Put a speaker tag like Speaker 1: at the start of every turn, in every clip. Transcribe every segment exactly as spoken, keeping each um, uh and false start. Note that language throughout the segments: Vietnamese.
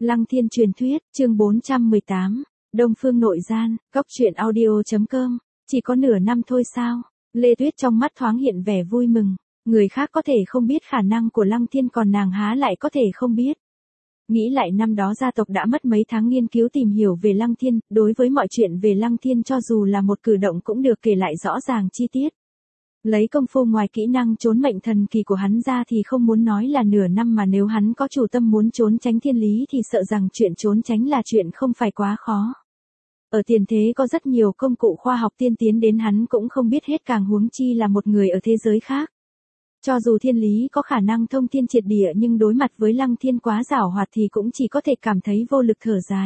Speaker 1: Lăng Thiên truyền thuyết, chương bốn trăm mười tám, Đông Phương nội gian, góc truyện audio.com, chỉ có nửa năm thôi sao? Lê Tuyết trong mắt thoáng hiện vẻ vui mừng, người khác có thể không biết khả năng của Lăng Thiên còn nàng há lại có thể không biết. Nghĩ lại năm đó gia tộc đã mất mấy tháng nghiên cứu tìm hiểu về Lăng Thiên, đối với mọi chuyện về Lăng Thiên cho dù là một cử động cũng được kể lại rõ ràng chi tiết. Lấy công phu ngoài kỹ năng trốn mệnh thần kỳ của hắn ra thì không muốn nói là nửa năm mà nếu hắn có chủ tâm muốn trốn tránh thiên lý thì sợ rằng chuyện trốn tránh là chuyện không phải quá khó. Ở tiền thế có rất nhiều công cụ khoa học tiên tiến đến hắn cũng không biết hết càng huống chi là một người ở thế giới khác. Cho dù thiên lý có khả năng thông thiên triệt địa nhưng đối mặt với Lăng Thiên quá giảo hoạt thì cũng chỉ có thể cảm thấy vô lực thở dài.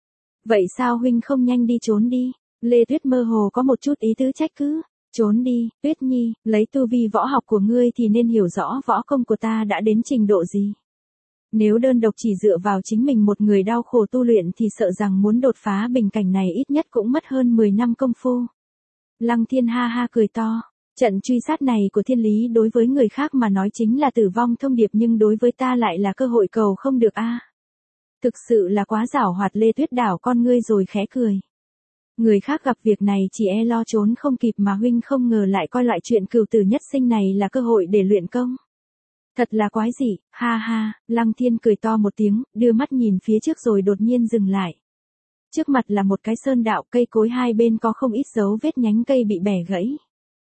Speaker 1: Vậy sao huynh không nhanh đi trốn đi? Lê Tuyết mơ hồ có một chút ý tứ trách cứ. Trốn đi, Tuyết Nhi, lấy tu vi võ học của ngươi thì nên hiểu rõ võ công của ta đã đến trình độ gì. Nếu đơn độc chỉ dựa vào chính mình một người đau khổ tu luyện thì sợ rằng muốn đột phá bình cảnh này ít nhất cũng mất hơn mười năm công phu. Lăng Thiên ha ha cười to, trận truy sát này của thiên lý đối với người khác mà nói chính là tử vong thông điệp nhưng đối với ta lại là cơ hội cầu không được a. Thực sự là quá giảo hoạt. Lê Tuyết đảo con ngươi rồi khẽ cười. Người khác gặp việc này chỉ e lo trốn không kịp mà huynh không ngờ lại coi loại chuyện cửu tử nhất sinh này là cơ hội để luyện công. Thật là quái dị, ha ha, Lăng Thiên cười to một tiếng, đưa mắt nhìn phía trước rồi đột nhiên dừng lại. Trước mặt là một cái sơn đạo, cây cối hai bên có không ít dấu vết nhánh cây bị bẻ gãy.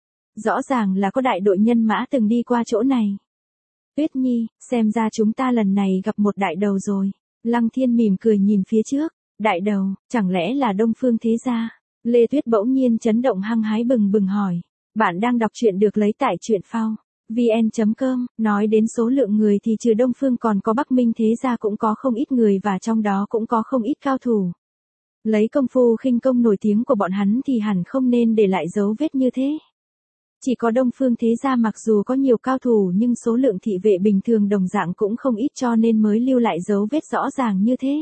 Speaker 1: Rõ ràng là có đại đội nhân mã từng đi qua chỗ này. Tuyết Nhi, xem ra chúng ta lần này gặp một đại đầu rồi. Lăng Thiên mỉm cười nhìn phía trước. Đại đầu, chẳng lẽ là Đông Phương thế gia? Lê Tuyết bỗng nhiên chấn động hăng hái bừng bừng hỏi. Bạn đang đọc truyện được lấy tại truyện phao vn chấm com, nói đến số lượng người thì trừ Đông Phương còn có Bắc Minh thế gia cũng có không ít người và trong đó cũng có không ít cao thủ. Lấy công phu khinh công nổi tiếng của bọn hắn thì hẳn không nên để lại dấu vết như thế. Chỉ có Đông Phương thế gia mặc dù có nhiều cao thủ nhưng số lượng thị vệ bình thường đồng dạng cũng không ít cho nên mới lưu lại dấu vết rõ ràng như thế.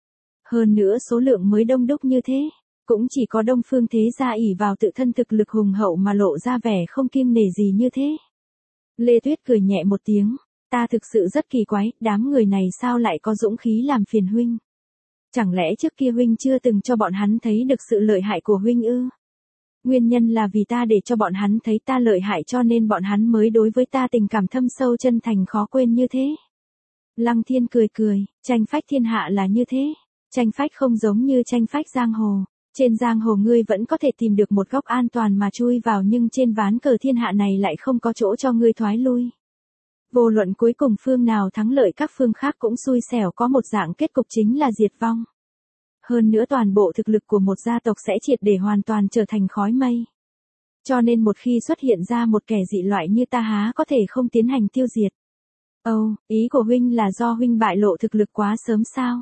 Speaker 1: Hơn nữa số lượng mới đông đúc như thế, cũng chỉ có Đông Phương thế gia ỷ vào tự thân thực lực hùng hậu mà lộ ra vẻ không kiêng nể gì như thế. Lê Tuyết cười nhẹ một tiếng, ta thực sự rất kỳ quái, đám người này sao lại có dũng khí làm phiền huynh? Chẳng lẽ trước kia huynh chưa từng cho bọn hắn thấy được sự lợi hại của huynh ư? Nguyên nhân là vì ta để cho bọn hắn thấy ta lợi hại cho nên bọn hắn mới đối với ta tình cảm thâm sâu chân thành khó quên như thế. Lăng Thiên cười cười, tranh phách thiên hạ là như thế. Tranh phách không giống như tranh phách giang hồ. Trên giang hồ ngươi vẫn có thể tìm được một góc an toàn mà chui vào nhưng trên ván cờ thiên hạ này lại không có chỗ cho ngươi thoái lui. Vô luận cuối cùng phương nào thắng lợi các phương khác cũng xui xẻo có một dạng kết cục chính là diệt vong. Hơn nữa toàn bộ thực lực của một gia tộc sẽ triệt để hoàn toàn trở thành khói mây. Cho nên một khi xuất hiện ra một kẻ dị loại như ta há có thể không tiến hành tiêu diệt. Ồ, oh, ý của huynh là do huynh bại lộ thực lực quá sớm sao?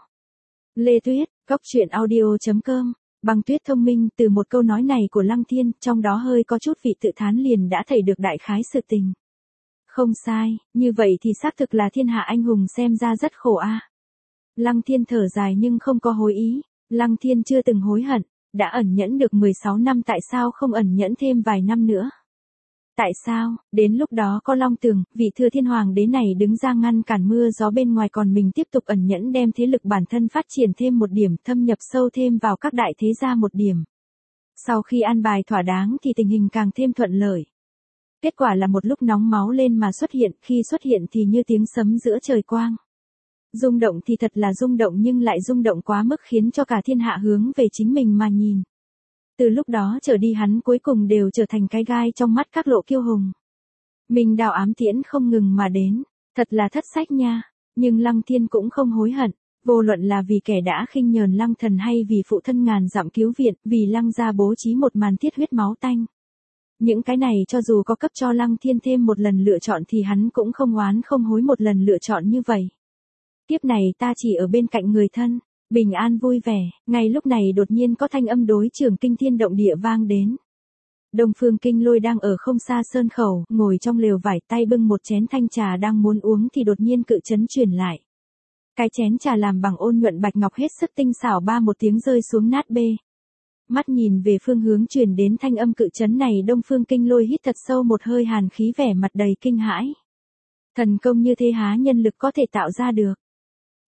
Speaker 1: Lê Tuyết, góc truyện audio.com, Băng Tuyết thông minh từ một câu nói này của Lăng Thiên, trong đó hơi có chút vị tự thán liền đã thấy được đại khái sự tình. Không sai, như vậy thì xác thực là thiên hạ anh hùng xem ra rất khổ a. À. Lăng Thiên thở dài nhưng không có hối ý, Lăng Thiên chưa từng hối hận, đã ẩn nhẫn được mười sáu năm tại sao không ẩn nhẫn thêm vài năm nữa. Tại sao, đến lúc đó có Long Tường, vị thừa thiên hoàng đế này đứng ra ngăn cản mưa gió bên ngoài còn mình tiếp tục ẩn nhẫn đem thế lực bản thân phát triển thêm một điểm, thâm nhập sâu thêm vào các đại thế gia một điểm. Sau khi an bài thỏa đáng thì tình hình càng thêm thuận lợi. Kết quả là một lúc nóng máu lên mà xuất hiện, khi xuất hiện thì như tiếng sấm giữa trời quang. Rung động thì thật là rung động nhưng lại rung động quá mức khiến cho cả thiên hạ hướng về chính mình mà nhìn. Từ lúc đó trở đi hắn cuối cùng đều trở thành cái gai trong mắt các lộ kiêu hùng. Mình đào ám tiễn không ngừng mà đến, thật là thất sách nha, nhưng Lăng Thiên cũng không hối hận, vô luận là vì kẻ đã khinh nhờn Lăng Thần hay vì phụ thân ngàn dặm cứu viện, vì Lăng gia bố trí một màn thiết huyết máu tanh. Những cái này cho dù có cấp cho Lăng Thiên thêm một lần lựa chọn thì hắn cũng không oán không hối một lần lựa chọn như vậy. Kiếp này ta chỉ ở bên cạnh người thân. Bình an vui vẻ, ngay lúc này đột nhiên có thanh âm đối trường kinh thiên động địa vang đến. Đông Phương Kinh Lôi đang ở không xa sơn khẩu, ngồi trong lều vải tay bưng một chén thanh trà đang muốn uống thì đột nhiên cự chấn truyền lại. Cái chén trà làm bằng ôn nhuận bạch ngọc hết sức tinh xảo ba một tiếng rơi xuống nát bê. Mắt nhìn về phương hướng truyền đến thanh âm cự chấn này Đông Phương Kinh Lôi hít thật sâu một hơi hàn khí vẻ mặt đầy kinh hãi. Thần công như thế há nhân lực có thể tạo ra được.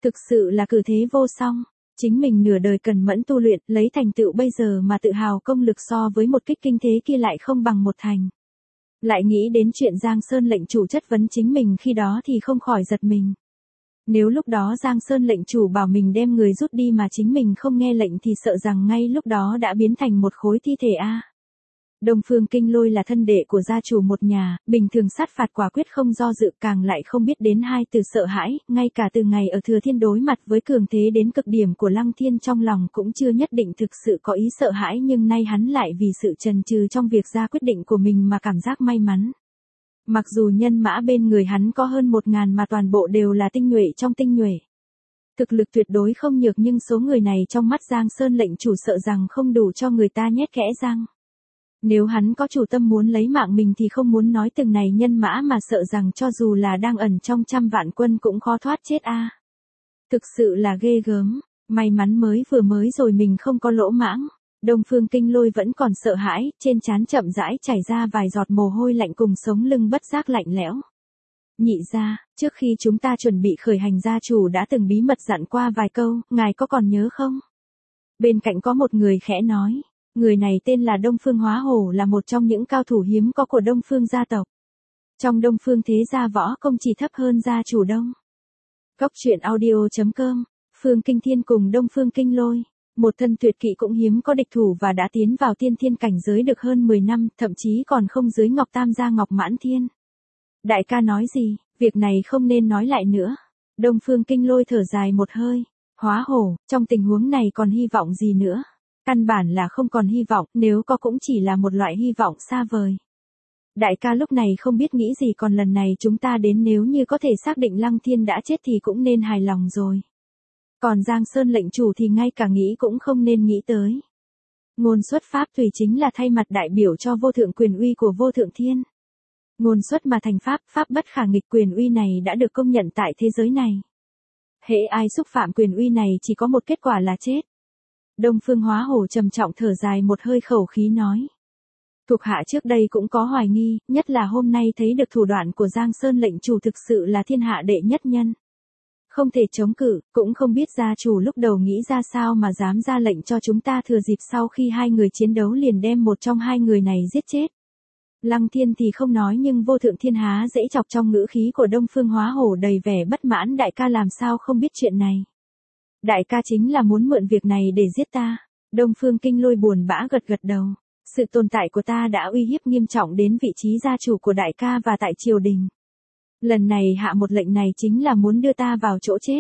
Speaker 1: Thực sự là cử thế vô song. Chính mình nửa đời cần mẫn tu luyện, lấy thành tựu bây giờ mà tự hào công lực so với một kích kinh thế kia lại không bằng một thành. Lại nghĩ đến chuyện Giang Sơn lệnh chủ chất vấn chính mình khi đó thì không khỏi giật mình. Nếu lúc đó Giang Sơn lệnh chủ bảo mình đem người rút đi mà chính mình không nghe lệnh thì sợ rằng ngay lúc đó đã biến thành một khối thi thể a. Đông Phương Kinh Lôi là thân đệ của gia chủ một nhà, bình thường sát phạt quả quyết không do dự, càng lại không biết đến hai từ sợ hãi, ngay cả từ ngày ở Thừa Thiên đối mặt với cường thế đến cực điểm của Lăng Thiên trong lòng cũng chưa nhất định thực sự có ý sợ hãi, nhưng nay hắn lại vì sự chần chừ trong việc ra quyết định của mình mà cảm giác may mắn. Mặc dù nhân mã bên người hắn có hơn một ngàn mà toàn bộ đều là tinh nhuệ trong tinh nhuệ. Thực lực tuyệt đối không nhược, nhưng số người này trong mắt Giang Sơn lệnh chủ sợ rằng không đủ cho người ta nhét kẽ răng. Nếu hắn có chủ tâm muốn lấy mạng mình thì không muốn nói từng này nhân mã mà sợ rằng cho dù là đang ẩn trong trăm vạn quân cũng khó thoát chết a. Thực sự là ghê gớm, may mắn mới vừa mới rồi mình không có lỗ mãng. Đông Phương Kinh Lôi vẫn còn sợ hãi, trên trán chậm rãi chảy ra vài giọt mồ hôi lạnh cùng sống lưng bất giác lạnh lẽo. Nhị gia, trước khi chúng ta chuẩn bị khởi hành gia chủ đã từng bí mật dặn qua vài câu, ngài có còn nhớ không? Bên cạnh có một người khẽ nói. Người này tên là Đông Phương Hóa Hổ, là một trong những cao thủ hiếm có của Đông Phương gia tộc. Trong Đông Phương thế gia võ công chỉ thấp hơn gia chủ Đông. Góc truyện audio chấm com, Phương Kinh Thiên cùng Đông Phương Kinh Lôi. Một thân tuyệt kỵ cũng hiếm có địch thủ và đã tiến vào tiên thiên cảnh giới được hơn mười năm, thậm chí còn không dưới Ngọc Tam gia Ngọc Mãn Thiên. Đại ca nói gì, việc này không nên nói lại nữa. Đông Phương Kinh Lôi thở dài một hơi. Hóa Hổ, trong tình huống này còn hy vọng gì nữa? Căn bản là không còn hy vọng, nếu có cũng chỉ là một loại hy vọng xa vời. Đại ca lúc này không biết nghĩ gì, còn lần này chúng ta đến nếu như có thể xác định Lăng Thiên đã chết thì cũng nên hài lòng rồi. Còn Giang Sơn lệnh chủ thì ngay cả nghĩ cũng không nên nghĩ tới. Ngôn xuất pháp tùy chính là thay mặt đại biểu cho vô thượng quyền uy của vô thượng thiên. Ngôn xuất mà thành pháp, pháp bất khả nghịch, quyền uy này đã được công nhận tại thế giới này. Hễ ai xúc phạm quyền uy này chỉ có một kết quả là chết. Đông Phương Hóa Hổ trầm trọng thở dài một hơi, khẩu khí nói. Thuộc hạ trước đây cũng có hoài nghi, nhất là hôm nay thấy được thủ đoạn của Giang Sơn lệnh chủ thực sự là thiên hạ đệ nhất nhân. Không thể chống cự, cũng không biết gia chủ lúc đầu nghĩ ra sao mà dám ra lệnh cho chúng ta thừa dịp sau khi hai người chiến đấu liền đem một trong hai người này giết chết. Lăng Thiên thì không nói, nhưng vô thượng thiên há dễ chọc, trong ngữ khí của Đông Phương Hóa Hổ đầy vẻ bất mãn. Đại ca làm sao không biết chuyện này? Đại ca chính là muốn mượn việc này để giết ta. Đông Phương Kinh Lôi buồn bã gật gật đầu. Sự tồn tại của ta đã uy hiếp nghiêm trọng đến vị trí gia chủ của đại ca và tại triều đình. Lần này hạ một lệnh này chính là muốn đưa ta vào chỗ chết.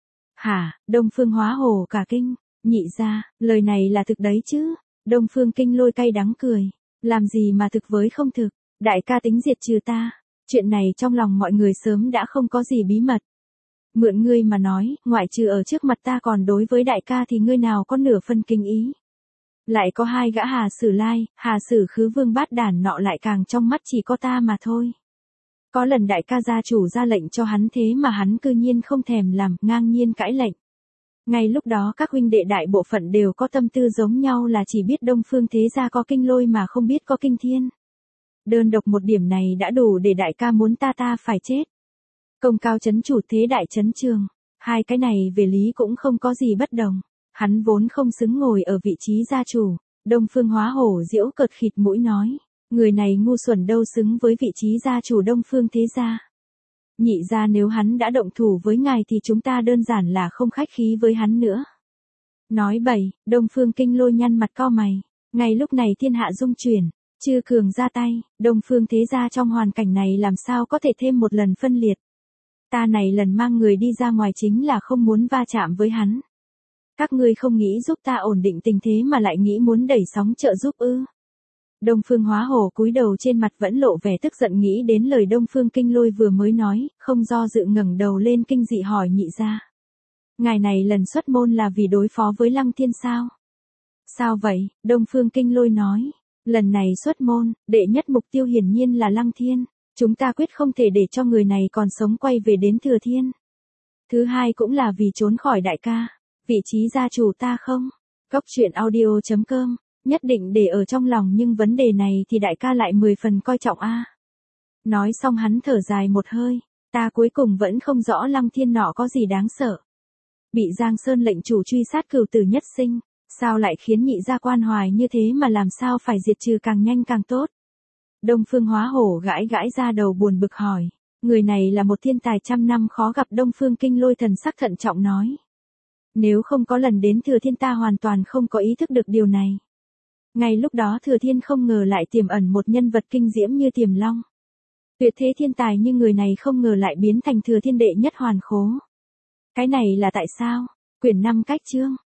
Speaker 1: Hả? Đông Phương Hóa Hổ cả kinh. Nhị gia, lời này là thực đấy chứ? Đông Phương Kinh Lôi cay đắng cười. Làm gì mà thực với không thực? Đại ca tính diệt trừ ta. Chuyện này trong lòng mọi người sớm đã không có gì bí mật. Mượn ngươi mà nói, ngoại trừ ở trước mặt ta còn đối với đại ca thì ngươi nào có nửa phân kinh ý. Lại có hai gã Hà Sử Lai, Hà Sử Khứ Vương bát đản nọ lại càng trong mắt chỉ có ta mà thôi. Có lần đại ca gia chủ ra lệnh cho hắn thế mà hắn cư nhiên không thèm làm, ngang nhiên cãi lệnh. Ngay lúc đó các huynh đệ đại bộ phận đều có tâm tư giống nhau, là chỉ biết Đông Phương thế gia có Kinh Lôi mà không biết có Kinh Thiên. Đơn độc một điểm này đã đủ để đại ca muốn ta ta phải chết. Công cao chấn chủ, thế đại chấn trường. Hai cái này về lý cũng không có gì bất đồng. Hắn vốn không xứng ngồi ở vị trí gia chủ. Đông Phương Hóa Hổ giễu cợt khịt mũi nói. Người này ngu xuẩn đâu xứng với vị trí gia chủ Đông Phương thế gia. Nhị gia, nếu hắn đã động thủ với ngài thì chúng ta đơn giản là không khách khí với hắn nữa. Nói bậy. Đông Phương Kinh Lôi nhăn mặt cau mày. Ngay lúc này thiên hạ rung chuyển. Chư cường ra tay. Đông Phương thế gia trong hoàn cảnh này làm sao có thể thêm một lần phân liệt. Ta này lần mang người đi ra ngoài chính là không muốn va chạm với hắn. Các ngươi không nghĩ giúp ta ổn định tình thế mà lại nghĩ muốn đẩy sóng trợ giúp ư? Đông Phương Hóa Hổ cúi đầu, trên mặt vẫn lộ vẻ tức giận, nghĩ đến lời Đông Phương Kinh Lôi vừa mới nói, không do dự ngẩng đầu lên kinh dị hỏi nhị gia. Ngài này lần xuất môn là vì đối phó với Lăng Thiên sao? Sao vậy? Đông Phương Kinh Lôi nói. Lần này xuất môn, đệ nhất mục tiêu hiển nhiên là Lăng Thiên. Chúng ta quyết không thể để cho người này còn sống quay về đến Thừa Thiên. Thứ hai cũng là vì trốn khỏi đại ca. Vị trí gia chủ ta không? Góc truyện audio chấm com. Nhất định để ở trong lòng, nhưng vấn đề này thì đại ca lại mười phần coi trọng a. Nói xong hắn thở dài một hơi. Ta cuối cùng vẫn không rõ Lăng Thiên nọ có gì đáng sợ. Bị Giang Sơn lệnh chủ truy sát cửu tử nhất sinh, sao lại khiến nhị gia quan hoài như thế mà làm sao phải diệt trừ càng nhanh càng tốt. Đông Phương Hóa Hổ gãi gãi ra đầu buồn bực hỏi. Người này là một thiên tài trăm năm khó gặp. Đông Phương Kinh Lôi thần sắc thận trọng nói. Nếu không có lần đến Thừa Thiên ta hoàn toàn không có ý thức được điều này. Ngay lúc đó Thừa Thiên không ngờ lại tiềm ẩn một nhân vật kinh diễm như Tiềm Long. Tuyệt thế thiên tài nhưng người này không ngờ lại biến thành Thừa Thiên đệ nhất hoàn khố. Cái này là tại sao? Quyển năm cách chương.